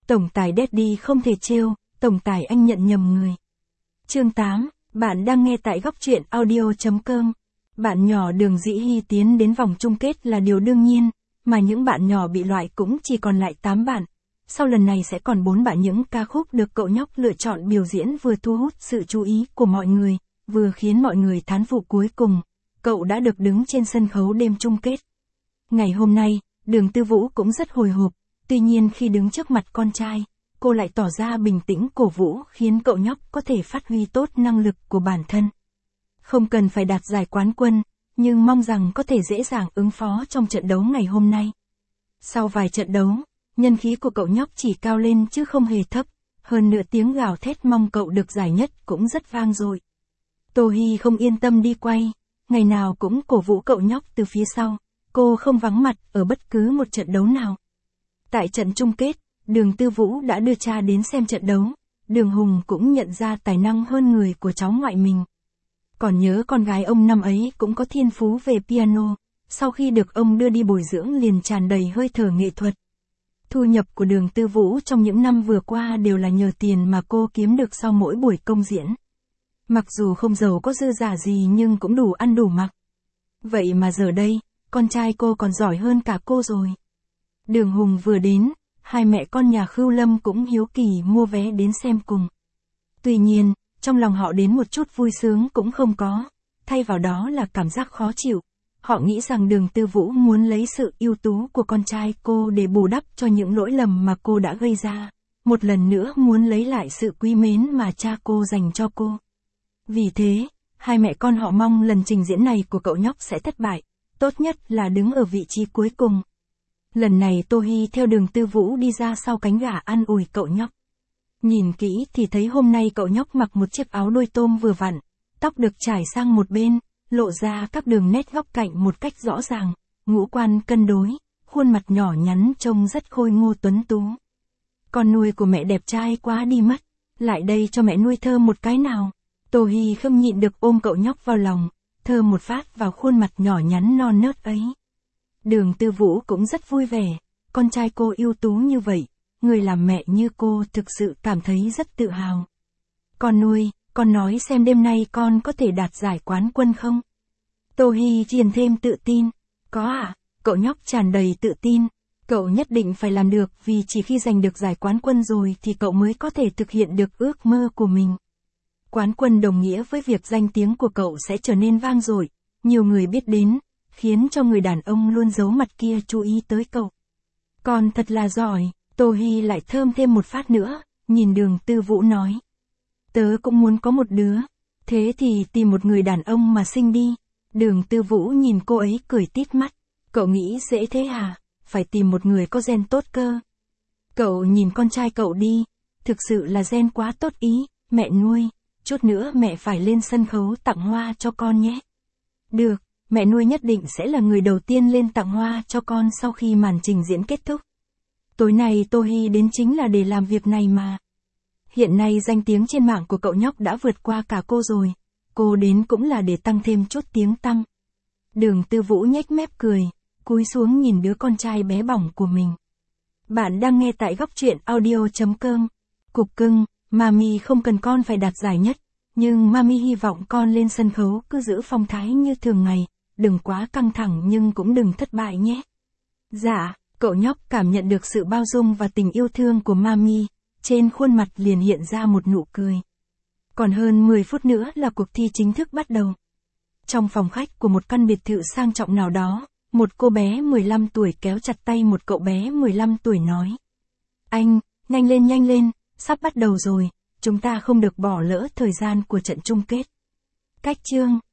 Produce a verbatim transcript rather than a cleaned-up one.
Tổng tài Daddy không thể trêu, tổng tài anh nhận nhầm người. Chương tám, bạn đang nghe tại góc truyện audio chấm com. Bạn nhỏ Đường Dĩ Hy tiến đến vòng chung kết là điều đương nhiên, mà những bạn nhỏ bị loại cũng chỉ còn lại tám bạn. Sau lần này sẽ còn bốn bạn. Những ca khúc được cậu nhóc lựa chọn biểu diễn vừa thu hút sự chú ý của mọi người, vừa khiến mọi người thán phục. Cuối cùng, cậu đã được đứng trên sân khấu đêm chung kết. Ngày hôm nay, Đường Tư Vũ cũng rất hồi hộp, tuy nhiên khi đứng trước mặt con trai, cô lại tỏ ra bình tĩnh cổ vũ khiến cậu nhóc có thể phát huy tốt năng lực của bản thân. Không cần phải đạt giải quán quân, nhưng mong rằng có thể dễ dàng ứng phó trong trận đấu ngày hôm nay. Sau vài trận đấu, nhân khí của cậu nhóc chỉ cao lên chứ không hề thấp, hơn nữa tiếng gào thét mong cậu được giải nhất cũng rất vang dội. Tô Hy không yên tâm đi quay, ngày nào cũng cổ vũ cậu nhóc từ phía sau, cô không vắng mặt ở bất cứ một trận đấu nào. Tại trận chung kết, Đường Tư Vũ đã đưa cha đến xem trận đấu, Đường Hùng cũng nhận ra tài năng hơn người của cháu ngoại mình. Còn nhớ con gái ông năm ấy cũng có thiên phú về piano, sau khi được ông đưa đi bồi dưỡng liền tràn đầy hơi thở nghệ thuật. Thu nhập của Đường Tư Vũ trong những năm vừa qua đều là nhờ tiền mà cô kiếm được sau mỗi buổi công diễn. Mặc dù không giàu có dư giả gì nhưng cũng đủ ăn đủ mặc. Vậy mà giờ đây, con trai cô còn giỏi hơn cả cô rồi. Đường Hùng vừa đến, hai mẹ con nhà Khưu Lâm cũng hiếu kỳ mua vé đến xem cùng. Tuy nhiên, trong lòng họ đến một chút vui sướng cũng không có, thay vào đó là cảm giác khó chịu. Họ nghĩ rằng Đường Tư Vũ muốn lấy sự ưu tú của con trai cô để bù đắp cho những lỗi lầm mà cô đã gây ra, một lần nữa muốn lấy lại sự quý mến mà cha cô dành cho cô. Vì thế, hai mẹ con họ mong lần trình diễn này của cậu nhóc sẽ thất bại, tốt nhất là đứng ở vị trí cuối cùng. Lần này Tô Hy theo Đường Tư Vũ đi ra sau cánh gà an ủi cậu nhóc. Nhìn kỹ thì thấy hôm nay cậu nhóc mặc một chiếc áo đôi tôm vừa vặn, tóc được trải sang một bên, lộ ra các đường nét góc cạnh một cách rõ ràng, ngũ quan cân đối, khuôn mặt nhỏ nhắn trông rất khôi ngô tuấn tú. Con nuôi của mẹ đẹp trai quá đi mất, lại đây cho mẹ nuôi thơm một cái nào. Tô Hy không nhịn được ôm cậu nhóc vào lòng, thơm một phát vào khuôn mặt nhỏ nhắn non nớt ấy. Đường Tư Vũ cũng rất vui vẻ, con trai cô ưu tú như vậy, người làm mẹ như cô thực sự cảm thấy rất tự hào. Con nuôi, con nói xem đêm nay con có thể đạt giải quán quân không? Tô Hy truyền thêm tự tin. Có ạ, à? Cậu nhóc tràn đầy tự tin. Cậu nhất định phải làm được vì chỉ khi giành được giải quán quân rồi thì cậu mới có thể thực hiện được ước mơ của mình. Quán quân đồng nghĩa với việc danh tiếng của cậu sẽ trở nên vang dội, nhiều người biết đến, khiến cho người đàn ông luôn giấu mặt kia chú ý tới cậu. Con thật là giỏi, Tô Hy lại thơm thêm một phát nữa, nhìn Đường Tư Vũ nói. Tớ cũng muốn có một đứa, thế thì tìm một người đàn ông mà sinh đi. Đường Tư Vũ nhìn cô ấy cười tít mắt, cậu nghĩ dễ thế hả, phải tìm một người có gen tốt cơ. Cậu nhìn con trai cậu đi, thực sự là gen quá tốt ý, mẹ nuôi, chút nữa mẹ phải lên sân khấu tặng hoa cho con nhé. Được, mẹ nuôi nhất định sẽ là người đầu tiên lên tặng hoa cho con sau khi màn trình diễn kết thúc. Tối nay Tô Hy đến chính là để làm việc này mà. Hiện nay danh tiếng trên mạng của cậu nhóc đã vượt qua cả cô rồi, cô đến cũng là để tăng thêm chút tiếng tăm. Đường Tư Vũ nhếch mép cười, cúi xuống nhìn đứa con trai bé bỏng của mình. Bạn đang nghe tại góc truyện audio chấm com. Cục cưng, Mami không cần con phải đạt giải nhất, nhưng Mami hy vọng con lên sân khấu cứ giữ phong thái như thường ngày, đừng quá căng thẳng nhưng cũng đừng thất bại nhé. Dạ, cậu nhóc cảm nhận được sự bao dung và tình yêu thương của Mami, trên khuôn mặt liền hiện ra một nụ cười. Còn hơn mười phút nữa là cuộc thi chính thức bắt đầu. Trong phòng khách của một căn biệt thự sang trọng nào đó, một cô bé mười lăm tuổi kéo chặt tay một cậu bé mười lăm tuổi nói. Anh, nhanh lên nhanh lên, sắp bắt đầu rồi, chúng ta không được bỏ lỡ thời gian của trận chung kết. Cách chương